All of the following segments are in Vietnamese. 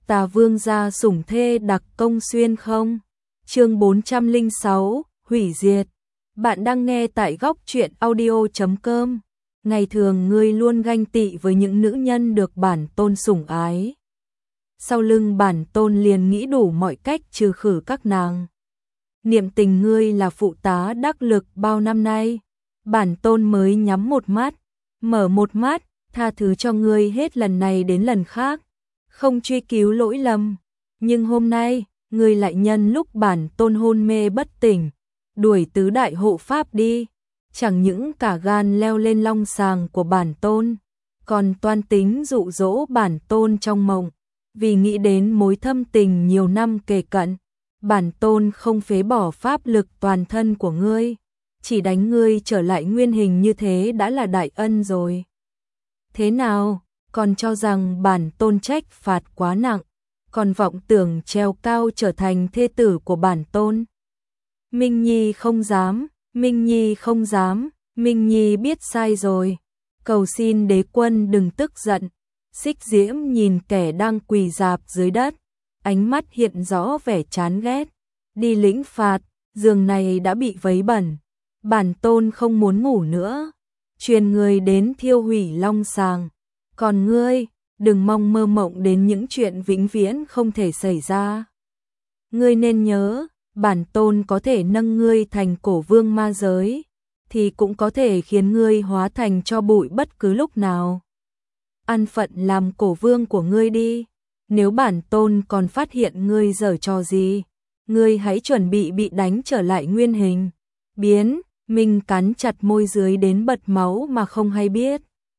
Tà Vương gia sủng thê đặc công xuyên không? Chương 406, hủy diệt. Bạn đang nghe tại góc truyện audio.com. Ngày thường ngươi luôn ganh tị với những nữ nhân được bản tôn sủng ái. Sau lưng bản tôn liền nghĩ đủ mọi cách trừ khử các nàng. Niệm tình ngươi là phụ tá đắc lực bao năm nay. Bản tôn mới nhắm một mắt, mở một mắt, tha thứ cho ngươi hết lần này đến lần khác. Không truy cứu lỗi lầm, nhưng hôm nay, ngươi lại nhân lúc bản tôn hôn mê bất tỉnh, đuổi tứ đại hộ pháp đi, chẳng những cả gan leo lên long sàng của bản tôn, còn toan tính dụ dỗ bản tôn trong mộng, vì nghĩ đến mối thâm tình nhiều năm kề cận, bản tôn không phế bỏ pháp lực toàn thân của ngươi, chỉ đánh ngươi trở lại nguyên hình như thế đã là đại ân rồi. Thế nào? Còn cho rằng bản tôn trách phạt quá nặng, còn vọng tưởng treo cao trở thành thê tử của bản tôn. Minh Nhi không dám, Minh Nhi không dám, Minh Nhi biết sai rồi. Cầu xin đế quân đừng tức giận. Xích Diễm nhìn kẻ đang quỳ rạp dưới đất, ánh mắt hiện rõ vẻ chán ghét. Đi lĩnh phạt, giường này đã bị vấy bẩn, bản tôn không muốn ngủ nữa. Truyền người đến thiêu hủy long sàng. Còn ngươi, đừng mong mơ mộng đến những chuyện vĩnh viễn không thể xảy ra. Ngươi nên nhớ, bản tôn có thể nâng ngươi thành cổ vương ma giới, thì cũng có thể khiến ngươi hóa thành tro bụi bất cứ lúc nào. Ăn phận làm cổ vương của ngươi đi, nếu bản tôn còn phát hiện ngươi giở trò gì, ngươi hãy chuẩn bị đánh trở lại nguyên hình. Biến, Minh cắn chặt môi dưới đến bật máu mà không hay biết.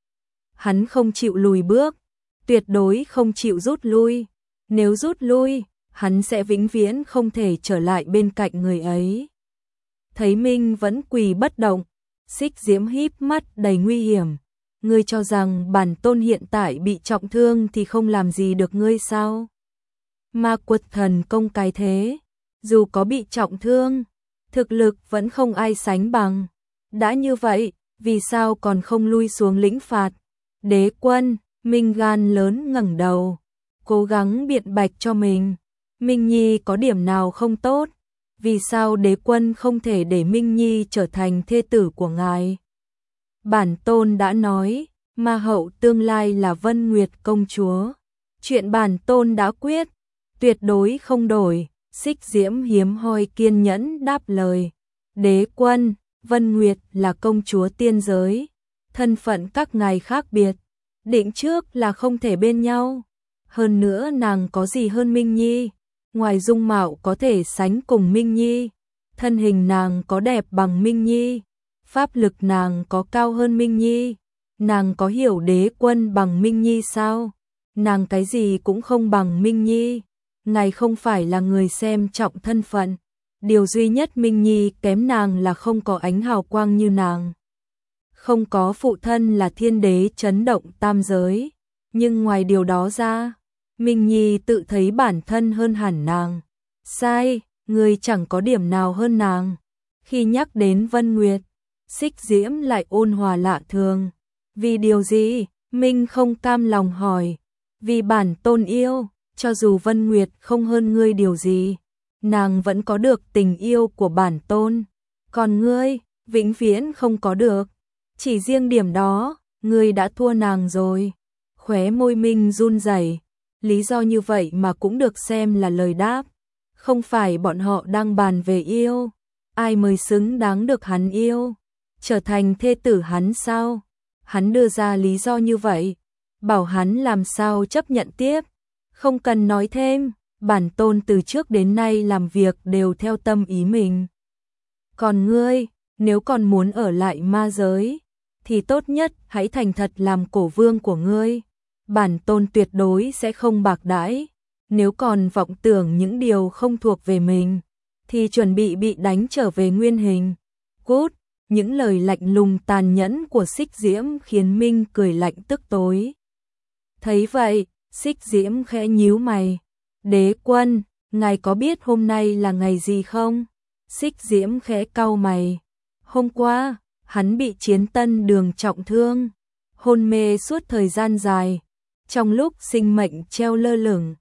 Hắn không chịu lùi bước, tuyệt đối không chịu rút lui. Nếu rút lui, hắn sẽ vĩnh viễn không thể trở lại bên cạnh người ấy. Thấy Minh vẫn quỳ bất động, Xích Diễm híp mắt đầy nguy hiểm. Ngươi cho rằng bản tôn hiện tại bị trọng thương thì không làm gì được ngươi sao? Ma Quật thần công cái thế, dù có bị trọng thương, thực lực vẫn không ai sánh bằng. Đã như vậy, vì sao còn không lui xuống lĩnh phạt? Đế quân, Minh gan lớn ngẩng đầu, cố gắng biện bạch cho mình. Minh Nhi có điểm nào không tốt? Vì sao đế quân không thể để Minh Nhi trở thành thê tử của ngài? Bản tôn đã nói, ma hậu tương lai là Vân Nguyệt công chúa. Chuyện bản tôn đã quyết, tuyệt đối không đổi. Xích Diễm hiếm hoi kiên nhẫn đáp lời. Đế quân, Vân Nguyệt là công chúa tiên giới. Thân phận các ngài khác biệt, định trước là không thể bên nhau. Hơn nữa nàng có gì hơn Minh Nhi, ngoài dung mạo có thể sánh cùng Minh Nhi, thân hình nàng có đẹp bằng Minh Nhi, pháp lực nàng có cao hơn Minh Nhi, nàng có hiểu đế quân bằng Minh Nhi sao? Nàng cái gì cũng không bằng Minh Nhi, ngài không phải là người xem trọng thân phận, điều duy nhất Minh Nhi kém nàng là không có ánh hào quang như nàng. Không có phụ thân là thiên đế chấn động tam giới, nhưng ngoài điều đó ra, Minh Nhi tự thấy bản thân hơn hẳn nàng. Sai, người chẳng có điểm nào hơn nàng. Khi nhắc đến Vân Nguyệt, Xích Diễm lại ôn hòa lạ thường. Vì điều gì? Minh không cam lòng hỏi. Vì bản tôn yêu, cho dù Vân Nguyệt không hơn ngươi điều gì, nàng vẫn có được tình yêu của bản tôn. Còn ngươi, vĩnh viễn không có được. Chỉ riêng điểm đó, ngươi đã thua nàng rồi. Khóe môi Minh run rẩy. Lý do như vậy mà cũng được xem là lời đáp. Không phải bọn họ đang bàn về yêu, ai mới xứng đáng được hắn yêu, trở thành thê tử hắn sao? Hắn đưa ra lý do như vậy, bảo hắn làm sao chấp nhận tiếp. Không cần nói thêm, bản tôn từ trước đến nay làm việc đều theo tâm ý mình. Còn ngươi, nếu còn muốn ở lại ma giới, thì tốt nhất hãy thành thật làm cổ vương của ngươi. Bản tôn tuyệt đối sẽ không bạc đãi. Nếu còn vọng tưởng những điều không thuộc về mình, thì chuẩn bị đánh trở về nguyên hình. Cút, những lời lạnh lùng tàn nhẫn của Xích Diễm khiến Minh cười lạnh tức tối. Thấy vậy, Xích Diễm khẽ nhíu mày. Đế quân, ngài có biết hôm nay là ngày gì không? Xích Diễm khẽ cau mày. Hôm qua, hắn bị Chiến Tân Đường trọng thương, hôn mê suốt thời gian dài. Trong lúc sinh mệnh treo lơ lửng,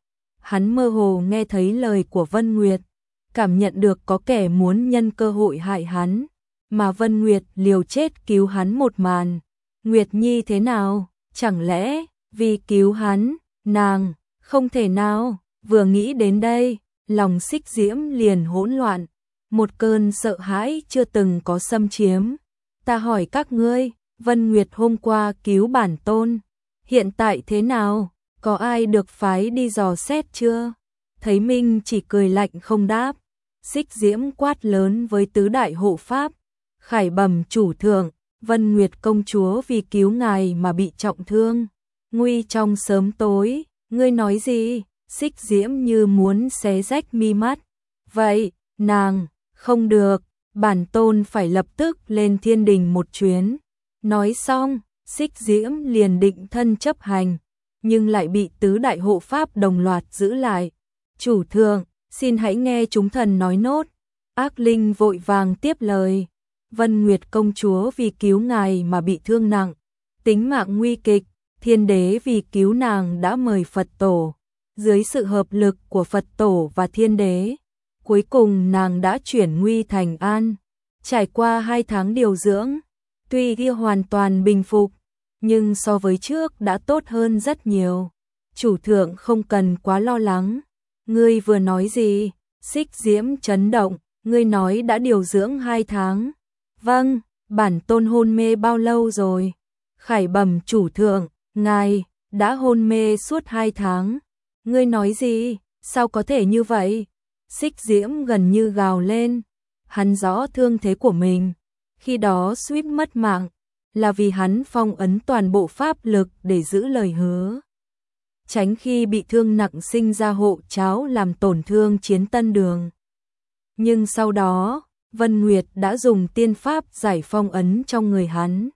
hắn mơ hồ nghe thấy lời của Vân Nguyệt, cảm nhận được có kẻ muốn nhân cơ hội hại hắn, mà Vân Nguyệt liều chết cứu hắn một màn. Nguyệt Nhi thế nào? Chẳng lẽ vì cứu hắn, nàng không thể nào? Vừa nghĩ đến đây, lòng Xích Diễm liền hỗn loạn, một cơn sợ hãi chưa từng có xâm chiếm. Ta hỏi các ngươi, Vân Nguyệt hôm qua cứu bản tôn, hiện tại thế nào? Có ai được phái đi dò xét chưa? Thấy Minh chỉ cười lạnh không đáp, Xích Diễm quát lớn với tứ đại hộ pháp, khải bẩm chủ thượng, Vân Nguyệt công chúa vì cứu ngài mà bị trọng thương, nguy trong sớm tối. Ngươi nói gì? Xích Diễm như muốn xé rách mi mắt. Vậy, nàng, không được, bản tôn phải lập tức lên thiên đình một chuyến. Nói xong, Xích Diễm liền định thân chấp hành, nhưng lại bị tứ đại hộ pháp đồng loạt giữ lại. Chủ thượng, xin hãy nghe chúng thần nói nốt. Ác Linh vội vàng tiếp lời. Vân Nguyệt công chúa vì cứu ngài mà bị thương nặng, tính mạng nguy kịch, thiên đế vì cứu nàng đã mời Phật tổ. Dưới sự hợp lực của Phật tổ và thiên đế, cuối cùng nàng đã chuyển nguy thành an. Trải qua 2 tháng điều dưỡng, tuy kia hoàn toàn bình phục, nhưng so với trước đã tốt hơn rất nhiều. Chủ thượng không cần quá lo lắng. Ngươi vừa nói gì? Xích Diễm chấn động. Ngươi nói đã điều dưỡng 2 tháng. Vâng, bản tôn hôn mê bao lâu rồi? Khải bẩm chủ thượng, ngài đã hôn mê suốt 2 tháng. Ngươi nói gì? Sao có thể như vậy? Xích Diễm gần như gào lên. Hắn rõ thương thế của mình, khi đó suýt mất mạng, là vì hắn phong ấn toàn bộ pháp lực để giữ lời hứa, tránh khi bị thương nặng sinh ra hộ cháo làm tổn thương Chiến Tân Đường. Nhưng sau đó, Vân Nguyệt đã dùng tiên pháp giải phong ấn trong người hắn.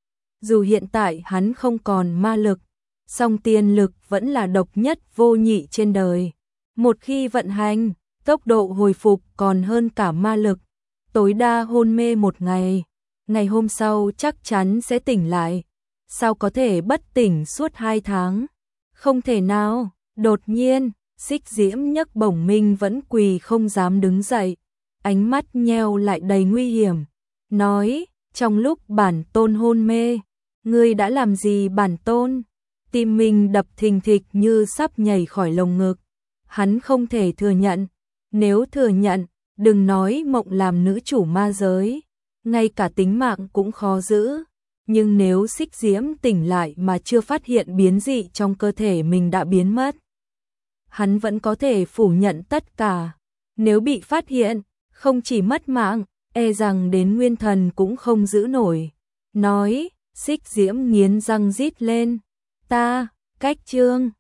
Dù hiện tại hắn không còn ma lực, song tiên lực vẫn là độc nhất vô nhị trên đời. Một khi vận hành, tốc độ hồi phục còn hơn cả ma lực. Tối đa hôn mê 1 ngày, ngày hôm sau chắc chắn sẽ tỉnh lại. Sao có thể bất tỉnh suốt 2 tháng? Không thể nào. Đột nhiên, Xích Diễm nhấc bổng minh vẫn quỳ không dám đứng dậy, ánh mắt nheo lại đầy nguy hiểm, nói, trong lúc bản tôn hôn mê, ngươi đã làm gì bản tôn? Tim mình đập thình thịch như sắp nhảy khỏi lồng ngực. Hắn không thể thừa nhận, nếu thừa nhận, đừng nói mộng làm nữ chủ ma giới, ngay cả tính mạng cũng khó giữ. Nhưng nếu Xích Diễm tỉnh lại mà chưa phát hiện biến dị trong cơ thể mình đã biến mất, hắn vẫn có thể phủ nhận tất cả. Nếu bị phát hiện, không chỉ mất mạng, e rằng đến nguyên thần cũng không giữ nổi. Nói, Xích Diễm nghiến răng rít lên, ta, cách chương